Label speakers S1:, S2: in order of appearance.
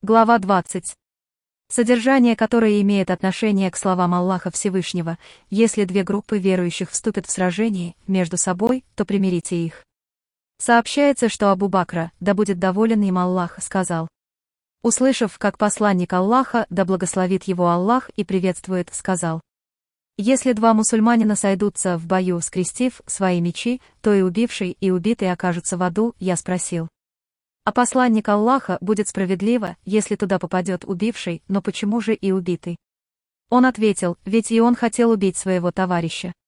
S1: Глава 20. Содержание, которое имеет отношение к словам Аллаха Всевышнего: если две группы верующих вступят в сражение между собой, то примирите их. Сообщается, что Абу Бакра, да будет доволен им Аллах, сказал. Услышав, как посланник Аллаха, да благословит его Аллах и приветствует, сказал: если два мусульманина сойдутся в бою, скрестив свои мечи, то и убивший, и убитый окажутся в аду. Я спросил: а посланник Аллаха, будет справедливо, если туда попадет убивший, но почему же и убитый? Он ответил: ведь и он хотел убить своего товарища.